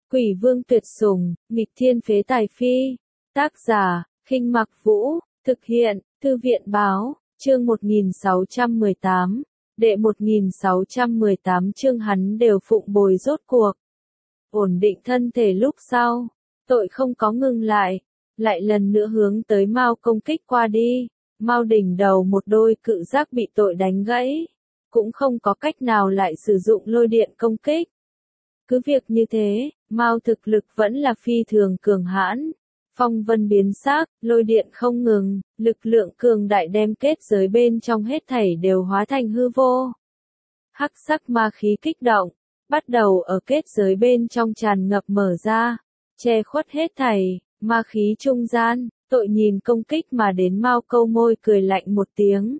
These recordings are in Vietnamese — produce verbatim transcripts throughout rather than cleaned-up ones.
Quỷ vương tuyệt sủng, nghịch thiên phế tài phi. Tác giả, Khinh Mặc Vũ, thực hiện, Thư viện báo, chương một nghìn sáu trăm mười tám, đệ một nghìn sáu trăm mười tám chương hắn đều phụng bồi rốt cuộc. Ổn định thân thể lúc sau, tội không có ngừng lại, lại lần nữa hướng tới Mao công kích qua đi. Mao đỉnh đầu một đôi cự giác bị tội đánh gãy, cũng không có cách nào lại sử dụng lôi điện công kích. Cứ việc như thế, Mao thực lực vẫn là phi thường cường hãn. Phong vân biến sắc, lôi điện không ngừng, lực lượng cường đại đem kết giới bên trong hết thảy đều hóa thành hư vô. Hắc sắc ma khí kích động, bắt đầu ở kết giới bên trong tràn ngập mở ra, che khuất hết thảy, ma khí trung gian, tội nhìn công kích mà đến Mao câu môi cười lạnh một tiếng.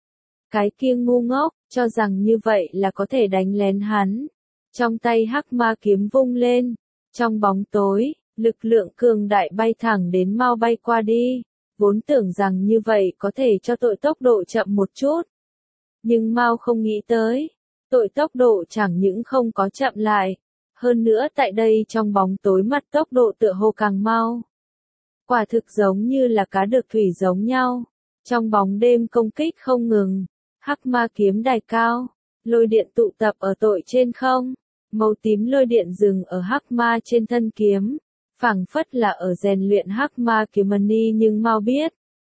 Cái kia ngu ngốc, cho rằng như vậy là có thể đánh lén hắn. Trong tay hắc ma kiếm vung lên, trong bóng tối, lực lượng cường đại bay thẳng đến Mao bay qua đi, vốn tưởng rằng như vậy có thể cho tội tốc độ chậm một chút. Nhưng Mao không nghĩ tới, tội tốc độ chẳng những không có chậm lại, hơn nữa tại đây trong bóng tối mặt tốc độ tựa hồ càng mau. Quả thực giống như là cá được thủy giống nhau, trong bóng đêm công kích không ngừng, hắc ma kiếm đài cao, lôi điện tụ tập ở tội trên không. Màu tím lôi điện dừng ở hắc ma trên thân kiếm, phảng phất là ở rèn luyện hắc ma kiếm mani, nhưng Mao biết,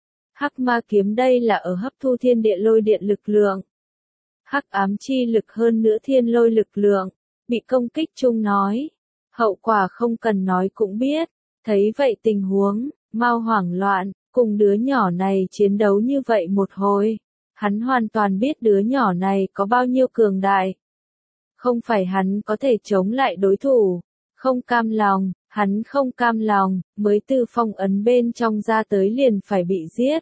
hắc ma kiếm đây là ở hấp thu thiên địa lôi điện lực lượng. Hắc ám chi lực hơn nữa thiên lôi lực lượng, bị công kích chung nói, hậu quả không cần nói cũng biết. Thấy vậy tình huống, Mao hoảng loạn, cùng đứa nhỏ này chiến đấu như vậy một hồi, hắn hoàn toàn biết đứa nhỏ này có bao nhiêu cường đại. Không phải hắn có thể chống lại đối thủ, không cam lòng, hắn không cam lòng, mới từ phong ấn bên trong ra tới liền phải bị giết.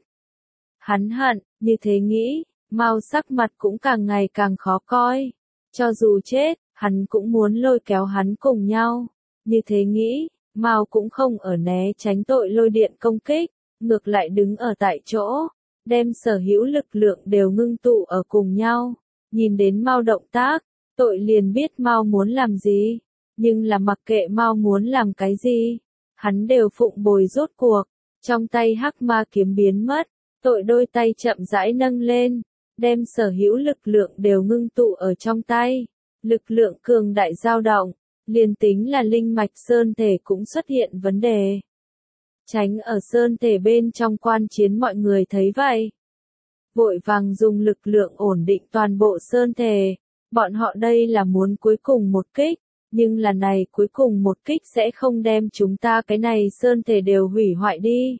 Hắn hận, như thế nghĩ, Mao sắc mặt cũng càng ngày càng khó coi. Cho dù chết, hắn cũng muốn lôi kéo hắn cùng nhau. Như thế nghĩ, Mao cũng không ở né tránh tội lôi điện công kích, ngược lại đứng ở tại chỗ, đem sở hữu lực lượng đều ngưng tụ ở cùng nhau. Nhìn đến Mao động tác, tội liền biết Mao muốn làm gì, nhưng là mặc kệ Mao muốn làm cái gì, hắn đều phụng bồi rốt cuộc. Trong tay hắc ma kiếm biến mất, tội đôi tay chậm rãi nâng lên, đem sở hữu lực lượng đều ngưng tụ ở trong tay, lực lượng cường đại dao động, liền tính là linh mạch sơn thể cũng xuất hiện vấn đề. Tránh ở sơn thể bên trong quan chiến mọi người thấy vậy, vội vàng dùng lực lượng ổn định toàn bộ sơn thể. Bọn họ đây là muốn cuối cùng một kích, nhưng là này cuối cùng một kích sẽ không đem chúng ta cái này sơn thể đều hủy hoại đi.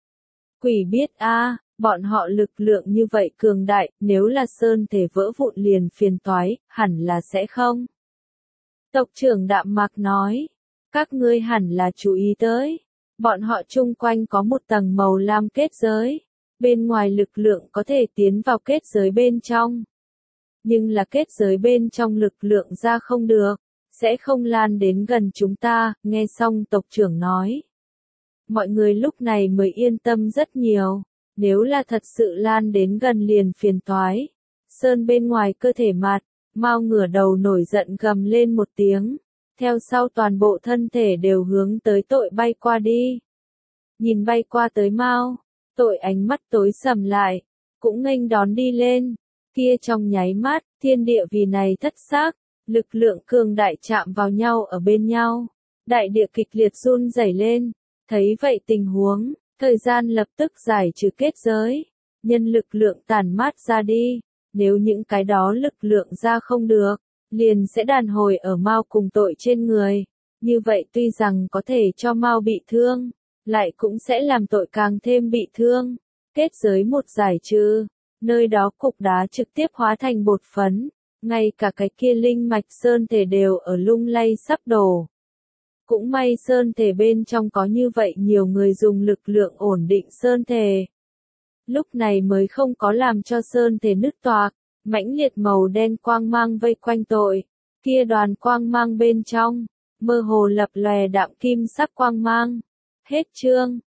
Quỷ biết a, bọn họ lực lượng như vậy cường đại, nếu là sơn thể vỡ vụn liền phiền toái, hẳn là sẽ không. Tộc trưởng Đạm Mạc nói, các ngươi hẳn là chú ý tới, bọn họ chung quanh có một tầng màu lam kết giới, bên ngoài lực lượng có thể tiến vào kết giới bên trong. Nhưng là kết giới bên trong lực lượng ra không được, sẽ không lan đến gần chúng ta, nghe xong tộc trưởng nói. Mọi người lúc này mới yên tâm rất nhiều, nếu là thật sự lan đến gần liền phiền toái. Sơn bên ngoài cơ thể mặt, Mao ngửa đầu nổi giận gầm lên một tiếng, theo sau toàn bộ thân thể đều hướng tới tội bay qua đi. Nhìn bay qua tới Mao, tội ánh mắt tối sầm lại, cũng nghênh đón đi lên. Kia trong nháy mắt, thiên địa vì này thất xác, lực lượng cường đại chạm vào nhau ở bên nhau, đại địa kịch liệt run rẩy lên. Thấy vậy tình huống, thời gian lập tức giải trừ kết giới, nhân lực lượng tản mát ra đi, nếu những cái đó lực lượng ra không được, liền sẽ đàn hồi ở Mao cùng tội trên người, như vậy tuy rằng có thể cho Mao bị thương, lại cũng sẽ làm tội càng thêm bị thương. Kết giới một giải trừ, nơi đó cục đá trực tiếp hóa thành bột phấn, ngay cả cái kia linh mạch sơn thể đều ở lung lay sắp đổ. Cũng may sơn thể bên trong có như vậy nhiều người dùng lực lượng ổn định sơn thể. Lúc này mới không có làm cho sơn thể nứt toạc, mãnh liệt màu đen quang mang vây quanh tội, kia đoàn quang mang bên trong, mơ hồ lập lòe đạm kim sắc quang mang. Hết chương.